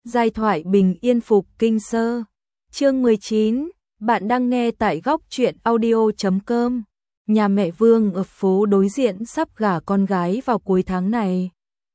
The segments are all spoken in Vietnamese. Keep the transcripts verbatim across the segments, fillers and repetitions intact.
Giai thoại bình yên phục kinh sơ. Chương mười chín, bạn đang nghe tại góc truyện audio chấm com. Nhà mẹ Vương ở phố đối diện sắp gả con gái vào cuối tháng này.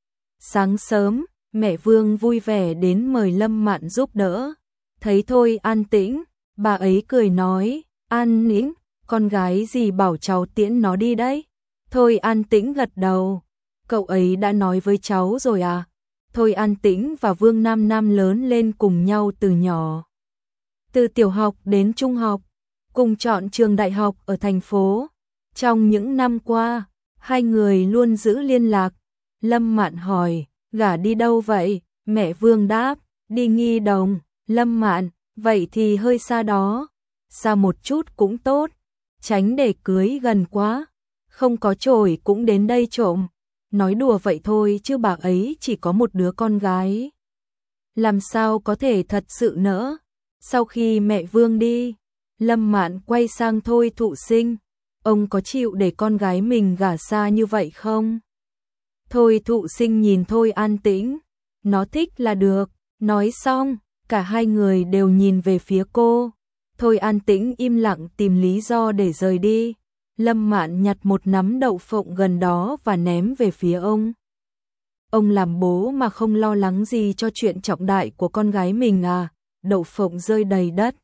Sáng sớm, mẹ Vương vui vẻ đến mời Lâm Mạn giúp đỡ. Thấy Thôi an tĩnh, bà ấy cười nói, An Nĩnh, con gái gì bảo cháu tiễn nó đi đấy. Thôi an tĩnh gật đầu, cậu ấy đã nói với cháu rồi à? Thôi an tĩnh và Vương Nam Nam lớn lên cùng nhau từ nhỏ. Từ tiểu học đến trung học, cùng chọn trường đại học ở thành phố. Trong những năm qua, hai người luôn giữ liên lạc. Lâm Mạn hỏi, gả đi đâu vậy? Mẹ Vương đáp, đi Nghi Đồng. Lâm Mạn, vậy thì hơi xa đó. Xa một chút cũng tốt, tránh để cưới gần quá. Không có chổi cũng đến đây trộm. Nói đùa vậy thôi chứ bà ấy chỉ có một đứa con gái. Làm sao có thể thật sự nỡ? Sau khi mẹ Vương đi, Lâm Mạn quay sang Thôi Thụ Sinh. Ông có chịu để con gái mình gả xa như vậy không? Thôi Thụ Sinh nhìn Thôi an tĩnh. Nó thích là được. Nói xong, cả hai người đều nhìn về phía cô. Thôi an tĩnh im lặng tìm lý do để rời đi. Lâm Mạn nhặt một nắm đậu phộng gần đó và ném về phía ông. Ông làm bố mà không lo lắng gì cho chuyện trọng đại của con gái mình à? Đậu phộng rơi đầy đất.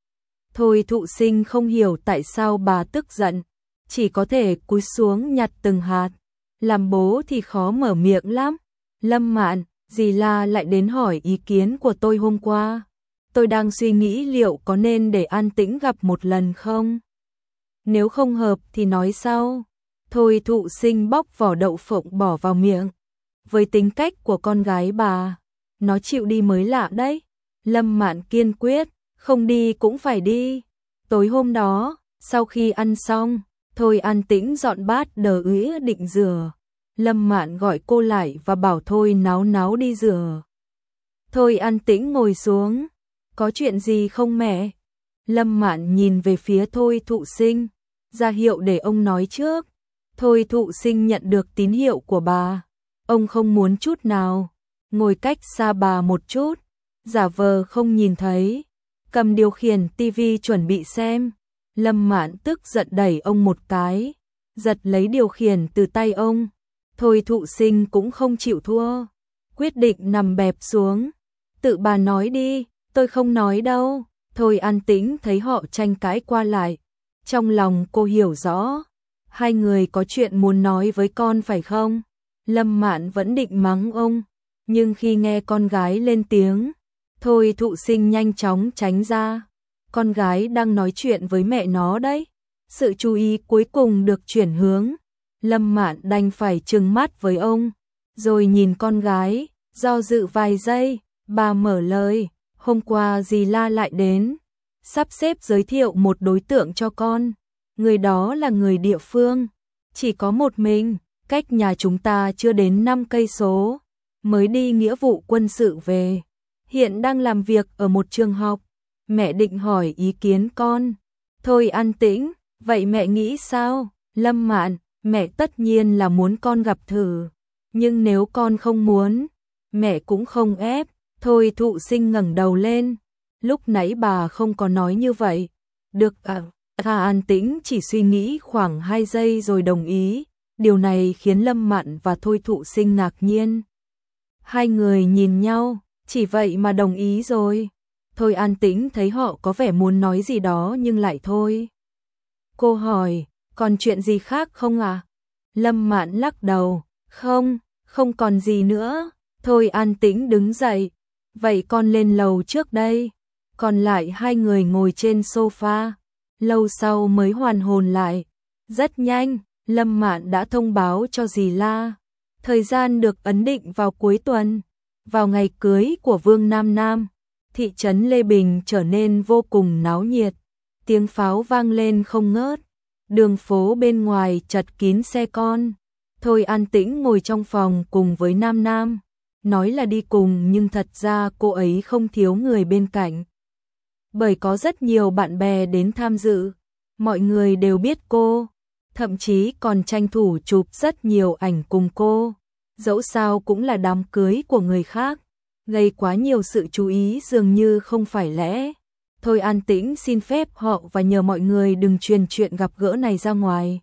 Thôi Thụ Sinh không hiểu tại sao bà tức giận, chỉ có thể cúi xuống nhặt từng hạt. Làm bố thì khó mở miệng lắm. Lâm Mạn, dì La lại đến hỏi ý kiến của tôi hôm qua. Tôi đang suy nghĩ liệu có nên để An Tĩnh gặp một lần không? Nếu không hợp thì nói sau. Thôi Thụ Sinh bóc vỏ đậu phộng bỏ vào miệng. Với tính cách của con gái bà, nó chịu đi mới lạ đấy. Lâm Mạn kiên quyết, không đi cũng phải đi. Tối hôm đó, sau khi ăn xong, Thôi an tĩnh dọn bát đờ ứ định rửa. Lâm Mạn gọi cô lại và bảo Thôi náo náo đi rửa. Thôi an tĩnh ngồi xuống. Có chuyện gì không mẹ? Lâm Mạn nhìn về phía Thôi Thụ Sinh, ra hiệu để ông nói trước. Thôi Thụ Sinh nhận được tín hiệu của bà. Ông không muốn chút nào, ngồi cách xa bà một chút, giả vờ không nhìn thấy, cầm điều khiển tivi chuẩn bị xem. Lâm Mạn tức giận đẩy ông một cái, giật lấy điều khiển từ tay ông. Thôi Thụ Sinh cũng không chịu thua, quyết định nằm bẹp xuống. Tự bà nói đi, tôi không nói đâu. Thôi an tĩnh thấy họ tranh cãi qua lại. Trong lòng cô hiểu rõ, hai người có chuyện muốn nói với con phải không? Lâm Mạn vẫn định mắng ông, nhưng khi nghe con gái lên tiếng, Thôi Thụ Sinh nhanh chóng tránh ra. Con gái đang nói chuyện với mẹ nó đấy. Sự chú ý cuối cùng được chuyển hướng. Lâm Mạn đành phải trừng mắt với ông, rồi nhìn con gái, do dự vài giây, bà mở lời, hôm qua dì La lại đến, sắp xếp giới thiệu một đối tượng cho con. Người đó là người địa phương, chỉ có một mình, cách nhà chúng ta chưa đến năm cây số, mới đi nghĩa vụ quân sự về, hiện đang làm việc ở một trường học. Mẹ định hỏi ý kiến con. Thôi an tĩnh, vậy mẹ nghĩ sao? Lâm Mạn, mẹ tất nhiên là muốn con gặp thử, nhưng nếu con không muốn, mẹ cũng không ép. Thôi Thụ Sinh ngẩng đầu lên, lúc nãy bà không có nói như vậy. Được à? Thà an tĩnh chỉ suy nghĩ khoảng hai giây rồi đồng ý. Điều này khiến Lâm Mạn và Thôi Thụ Sinh ngạc nhiên. Hai người nhìn nhau, chỉ vậy mà đồng ý rồi. Thôi an tĩnh thấy họ có vẻ muốn nói gì đó nhưng lại thôi. Cô hỏi, còn chuyện gì khác không à? Lâm Mạn lắc đầu, không, không còn gì nữa. Thôi an tĩnh đứng dậy, vậy con lên lầu trước đây. Còn lại hai người ngồi trên sofa, lâu sau mới hoàn hồn lại. Rất nhanh, Lâm Mạn đã thông báo cho dì La. Thời gian được ấn định vào cuối tuần, vào ngày cưới của Vương Nam Nam. Thị trấn Lê Bình trở nên vô cùng náo nhiệt, tiếng pháo vang lên không ngớt, đường phố bên ngoài chật kín xe con. Thôi an tĩnh ngồi trong phòng cùng với Nam Nam, nói là đi cùng nhưng thật ra cô ấy không thiếu người bên cạnh. Bởi có rất nhiều bạn bè đến tham dự, mọi người đều biết cô, thậm chí còn tranh thủ chụp rất nhiều ảnh cùng cô, dẫu sao cũng là đám cưới của người khác. gây quá nhiều sự chú ý dường như không phải lẽ. Thôi An Tĩnh xin phép họ và nhờ mọi người đừng truyền chuyện gặp gỡ này ra ngoài.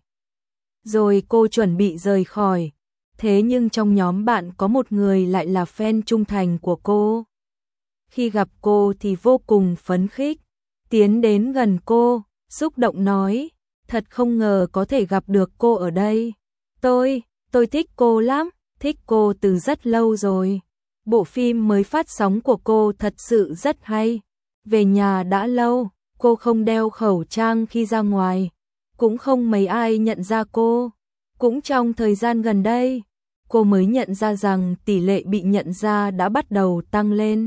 Rồi cô chuẩn bị rời khỏi. Thế nhưng trong nhóm bạn có một người lại là fan trung thành của cô. Khi gặp cô thì vô cùng phấn khích, tiến đến gần cô, xúc động nói, thật không ngờ có thể gặp được cô ở đây. Tôi, tôi thích cô lắm, thích cô từ rất lâu rồi. Bộ phim mới phát sóng của cô thật sự rất hay. Về nhà đã lâu, cô không đeo khẩu trang khi ra ngoài, cũng không mấy ai nhận ra cô. Cũng trong thời gian gần đây, cô mới nhận ra rằng tỷ lệ bị nhận ra đã bắt đầu tăng lên.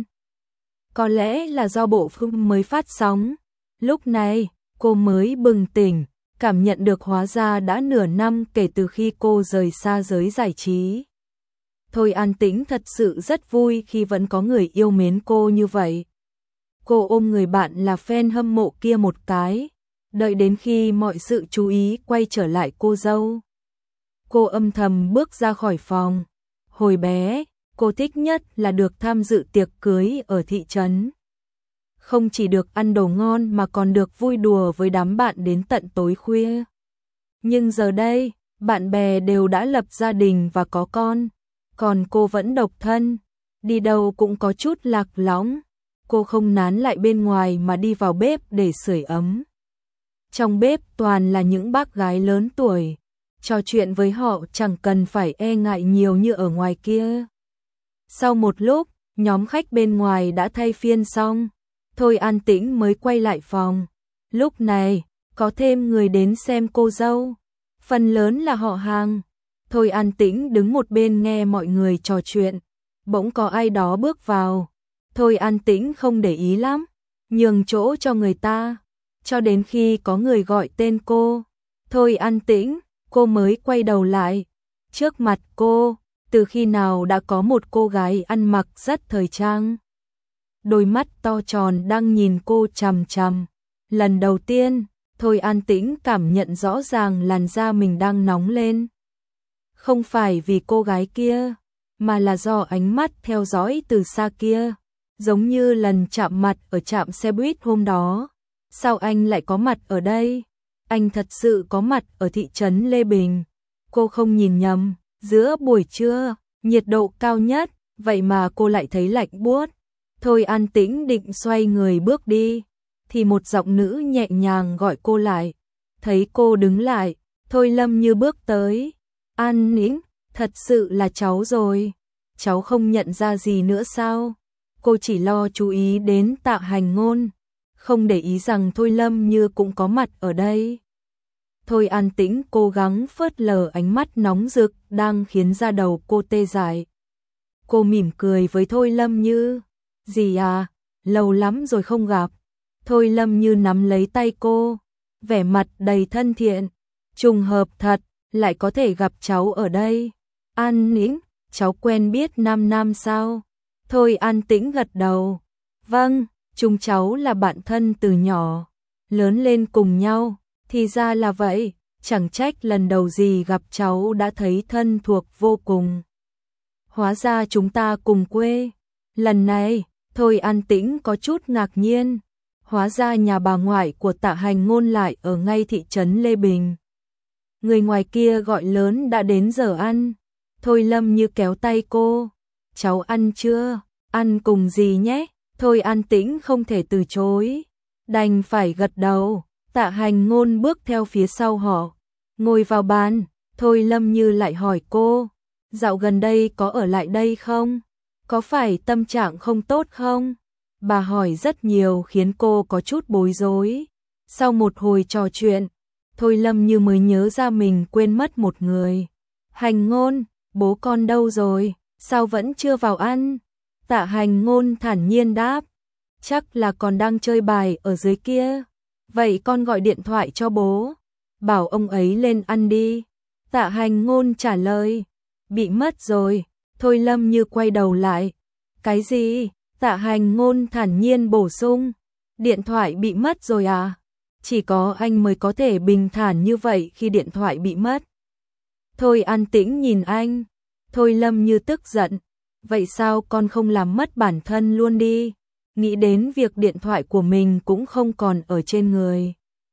Có lẽ là do bộ phim mới phát sóng. Lúc này, cô mới bừng tỉnh, cảm nhận được hóa ra đã nửa năm kể từ khi cô rời xa giới giải trí. Thôi An Tĩnh thật sự rất vui khi vẫn có người yêu mến cô như vậy. Cô ôm người bạn là fan hâm mộ kia một cái, đợi đến khi mọi sự chú ý quay trở lại cô dâu. Cô âm thầm bước ra khỏi phòng. Hồi bé, cô thích nhất là được tham dự tiệc cưới ở thị trấn. Không chỉ được ăn đồ ngon mà còn được vui đùa với đám bạn đến tận tối khuya. Nhưng giờ đây, bạn bè đều đã lập gia đình và có con, còn cô vẫn độc thân, đi đâu cũng có chút lạc lõng. Cô không nán lại bên ngoài mà đi vào bếp để sưởi ấm. Trong bếp toàn là những bác gái lớn tuổi, trò chuyện với họ chẳng cần phải e ngại nhiều như ở ngoài kia. Sau một lúc, nhóm khách bên ngoài đã thay phiên xong, Thôi An Tĩnh mới quay lại phòng. Lúc này, có thêm người đến xem cô dâu, phần lớn là họ hàng. Thôi An Tĩnh đứng một bên nghe mọi người trò chuyện, bỗng có ai đó bước vào. Thôi An Tĩnh không để ý lắm, nhường chỗ cho người ta, cho đến khi có người gọi tên cô. Thôi An Tĩnh, cô mới quay đầu lại. Trước mặt cô, từ khi nào đã có một cô gái ăn mặc rất thời trang. Đôi mắt to tròn đang nhìn cô chằm chằm. Lần đầu tiên, Thôi An Tĩnh cảm nhận rõ ràng làn da mình đang nóng lên. Không phải vì cô gái kia, mà là do ánh mắt theo dõi từ xa kia. Giống như lần chạm mặt ở trạm xe buýt hôm đó. Sao anh lại có mặt ở đây? Anh thật sự có mặt ở thị trấn Lê Bình. Cô không nhìn nhầm, giữa buổi trưa, nhiệt độ cao nhất, vậy mà cô lại thấy lạnh buốt. Thôi An Tĩnh định xoay người bước đi, thì một giọng nữ nhẹ nhàng gọi cô lại. Thấy cô đứng lại, Thôi Lâm Như bước tới. An Tĩnh, thật sự là cháu rồi. Cháu không nhận ra gì nữa sao? Cô chỉ lo chú ý đến Tạ Hành Ngôn, không để ý rằng Thôi Lâm Như cũng có mặt ở đây. Thôi An Tĩnh cố gắng phớt lờ ánh mắt nóng rực đang khiến da đầu cô tê dại. Cô mỉm cười với Thôi Lâm Như. Gì à, lâu lắm rồi không gặp. Thôi Lâm Như nắm lấy tay cô, vẻ mặt đầy thân thiện. Trùng hợp thật, lại có thể gặp cháu ở đây. An Tĩnh, cháu quen biết Nam Nam sao? Thôi An Tĩnh gật đầu. Vâng, chúng cháu là bạn thân từ nhỏ, lớn lên cùng nhau. Thì ra là vậy, chẳng trách lần đầu gì gặp cháu đã thấy thân thuộc vô cùng. Hóa ra chúng ta cùng quê. Lần này, Thôi An Tĩnh có chút ngạc nhiên. Hóa ra nhà bà ngoại của Tạ Hành Ngôn lại ở ngay thị trấn Lê Bình. Người ngoài kia gọi lớn đã đến giờ ăn. Thôi Lâm Như kéo tay cô. Cháu ăn chưa? Ăn cùng gì nhé? Thôi An Tĩnh không thể từ chối, đành phải gật đầu. Tạ Hành Ngôn bước theo phía sau họ, ngồi vào bàn. Thôi Lâm Như lại hỏi cô, dạo gần đây có ở lại đây không? Có phải tâm trạng không tốt không? Bà hỏi rất nhiều khiến cô có chút bối rối. Sau một hồi trò chuyện, Thôi Lâm Như mới nhớ ra mình quên mất một người. Hành Ngôn, bố con đâu rồi? Sao vẫn chưa vào ăn? Tạ Hành Ngôn thản nhiên đáp, chắc là còn đang chơi bài ở dưới kia. Vậy con gọi điện thoại cho bố, bảo ông ấy lên ăn đi. Tạ Hành Ngôn trả lời, bị mất rồi. Thôi Lâm Như quay đầu lại. Cái gì? Tạ Hành Ngôn thản nhiên bổ sung, điện thoại bị mất rồi à? Chỉ có anh mới có thể bình thản như vậy khi điện thoại bị mất. Thôi An Tĩnh nhìn anh. Thôi Lâm Như tức giận, vậy sao con không làm mất bản thân luôn đi? Nghĩ đến việc điện thoại của mình cũng không còn ở trên người.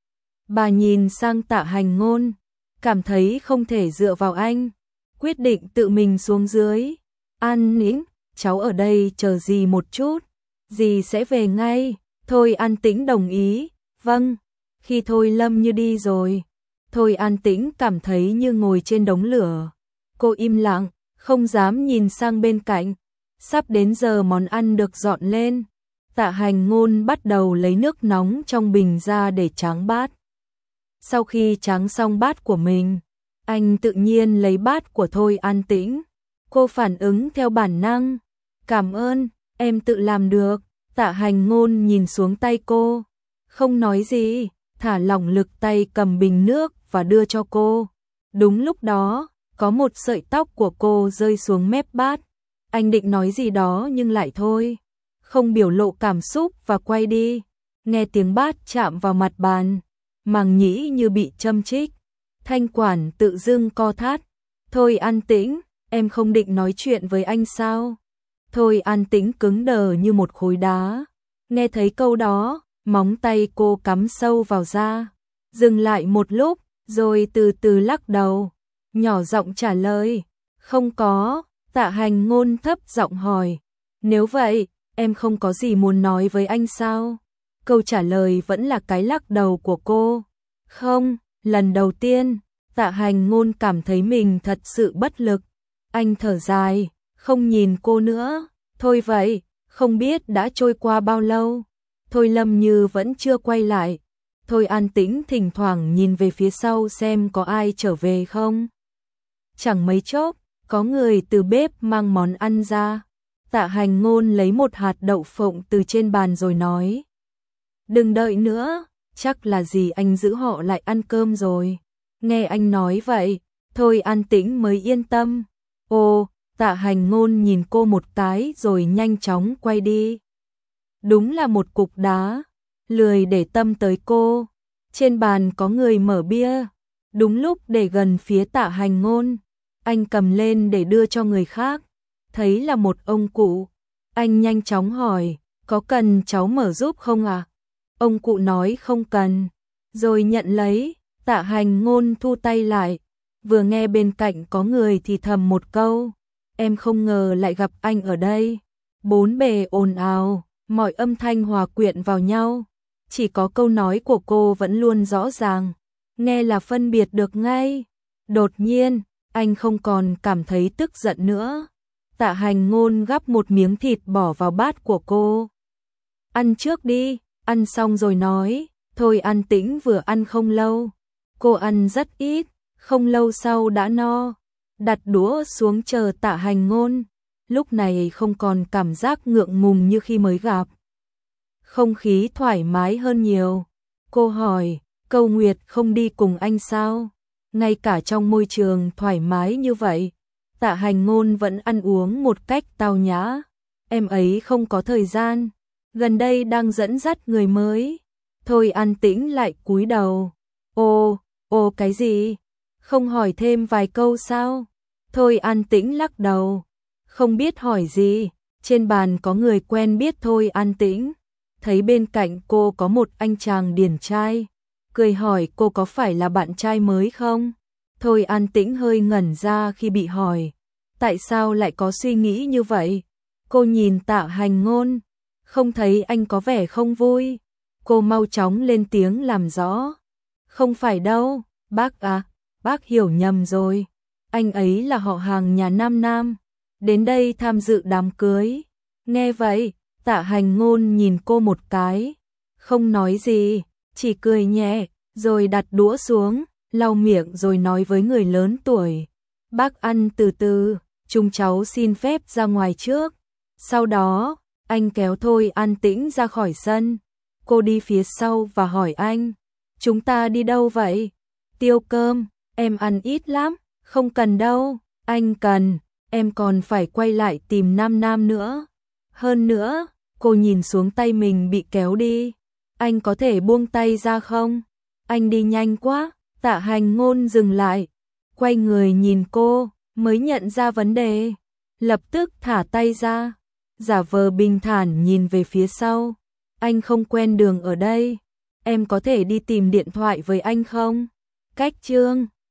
Bà nhìn sang Tạ Hành Ngôn, cảm thấy không thể dựa vào anh, quyết định tự mình xuống dưới. An Nĩnh, cháu ở đây chờ dì một chút, dì sẽ về ngay. Thôi An Tĩnh đồng ý, vâng. Khi Thôi Lâm Như đi rồi, Thôi An Tĩnh cảm thấy như ngồi trên đống lửa. Cô im lặng, không dám nhìn sang bên cạnh. Sắp đến giờ món ăn được dọn lên. Tạ Hành Ngôn bắt đầu lấy nước nóng trong bình ra để tráng bát. Sau khi tráng xong bát của mình, anh tự nhiên lấy bát của Thôi An Tĩnh. Cô phản ứng theo bản năng. Cảm ơn, em tự làm được. Tạ Hành Ngôn nhìn xuống tay cô, không nói gì, thả lỏng lực tay cầm bình nước và đưa cho cô. Đúng lúc đó, có một sợi tóc của cô rơi xuống mép bát. Anh định nói gì đó nhưng lại thôi, không biểu lộ cảm xúc và quay đi. Nghe tiếng bát chạm vào mặt bàn, màng nhĩ như bị châm chích. Thanh quản tự dưng co thắt. Thôi An Tĩnh, em không định nói chuyện với anh sao? Thôi An Tĩnh cứng đờ như một khối đá. Nghe thấy câu đó, móng tay cô cắm sâu vào da. Dừng lại một lúc, rồi từ từ lắc đầu. Nhỏ giọng trả lời, không có. Tạ Hành Ngôn thấp giọng hỏi, nếu vậy, em không có gì muốn nói với anh sao? Câu trả lời vẫn là cái lắc đầu của cô. Không, lần đầu tiên, Tạ Hành Ngôn cảm thấy mình thật sự bất lực. Anh thở dài, không nhìn cô nữa. Thôi vậy, không biết đã trôi qua bao lâu. Thôi Lâm Như vẫn chưa quay lại. Thôi An Tĩnh thỉnh thoảng nhìn về phía sau xem có ai trở về không. Chẳng mấy chốc, có người từ bếp mang món ăn ra. Tạ Hành Ngôn lấy một hạt đậu phộng từ trên bàn rồi nói, đừng đợi nữa, chắc là dì anh giữ họ lại ăn cơm rồi. Nghe anh nói vậy, Thôi An Tĩnh mới yên tâm. Ồ, Tạ Hành Ngôn nhìn cô một cái rồi nhanh chóng quay đi. Đúng là một cục đá, lười để tâm tới cô. Trên bàn có người mở bia, đúng lúc để gần phía Tạ Hành Ngôn. Anh cầm lên để đưa cho người khác, thấy là một ông cụ. Anh nhanh chóng hỏi, có cần cháu mở giúp không à? Ông cụ nói không cần, rồi nhận lấy. Tạ Hành Ngôn thu tay lại, vừa nghe bên cạnh có người thì thầm một câu, em không ngờ lại gặp anh ở đây. Bốn bề ồn ào, mọi âm thanh hòa quyện vào nhau, chỉ có câu nói của cô vẫn luôn rõ ràng, nghe là phân biệt được ngay. Đột nhiên, anh không còn cảm thấy tức giận nữa. Tạ Hành Ngôn gắp một miếng thịt bỏ vào bát của cô. Ăn trước đi, ăn xong rồi nói. Thôi An Tĩnh vừa ăn không lâu, cô ăn rất ít, không lâu sau đã no. Đặt đũa xuống chờ Tạ Hành Ngôn, lúc này không còn cảm giác ngượng ngùng như khi mới gặp. Không khí thoải mái hơn nhiều. Cô hỏi, Câu Nguyệt không đi cùng anh sao? Ngay cả trong môi trường thoải mái như vậy, Tạ Hành Ngôn vẫn ăn uống một cách tao nhã. Em ấy không có thời gian, gần đây đang dẫn dắt người mới. Thôi An Tĩnh lại cúi đầu. Ồ, ồ cái gì? Không hỏi thêm vài câu sao? Thôi An Tĩnh lắc đầu. Không biết hỏi gì. Trên bàn có người quen biết Thôi An Tĩnh. Thấy bên cạnh cô có một anh chàng điển trai, cười hỏi cô có phải là bạn trai mới không? Thôi An Tĩnh hơi ngẩn ra khi bị hỏi. Tại sao lại có suy nghĩ như vậy? Cô nhìn Tạ Hành Ngôn, không thấy anh có vẻ không vui. Cô mau chóng lên tiếng làm rõ. Không phải đâu, bác à, bác hiểu nhầm rồi. Anh ấy là họ hàng nhà Nam Nam, đến đây tham dự đám cưới. Nghe vậy, Tạ Hành Ngôn nhìn cô một cái, không nói gì, chỉ cười nhẹ, rồi đặt đũa xuống, lau miệng rồi nói với người lớn tuổi. Bác ăn từ từ, chúng cháu xin phép ra ngoài trước. Sau đó, anh kéo Thôi An Tĩnh ra khỏi sân. Cô đi phía sau và hỏi anh, chúng ta đi đâu vậy? Tiêu cơm, em ăn ít lắm, không cần đâu. Anh cần, em còn phải quay lại tìm Nam Nam nữa. Hơn nữa, cô nhìn xuống tay mình bị kéo đi. Anh có thể buông tay ra không? Anh đi nhanh quá. Tạ Hành Ngôn dừng lại, quay người nhìn cô, mới nhận ra vấn đề. lập tức thả tay ra, giả vờ bình thản nhìn về phía sau. Anh không quen đường ở đây, em có thể đi tìm điện thoại với anh không? Cách Trương